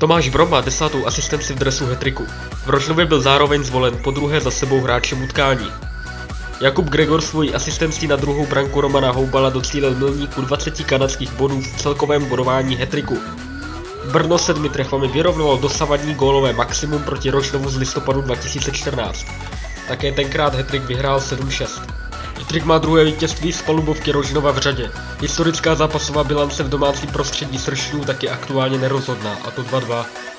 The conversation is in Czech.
Tomáš Vroma 10. asistenci v dresu hat-tricku. V Rožnově byl zároveň zvolen podruhé za sebou hráčem utkání. Jakub Gregor svojí asistencí na druhou branku Romana Houbala docílil milníku 20 kanadských bodů v celkovém bodování hat-tricku. Brno 7 trefami vyrovnalo dosavadní gólové maximum proti Rožnovu z listopadu 2014. Také tenkrát hat-trick vyhrál 7-6. Hat-trick má druhé vítězství z palubovky Rožnova v řadě. Historická zápasová bilance v domácím prostředí Sršňů tak je aktuálně nerozhodná, a to 2-2.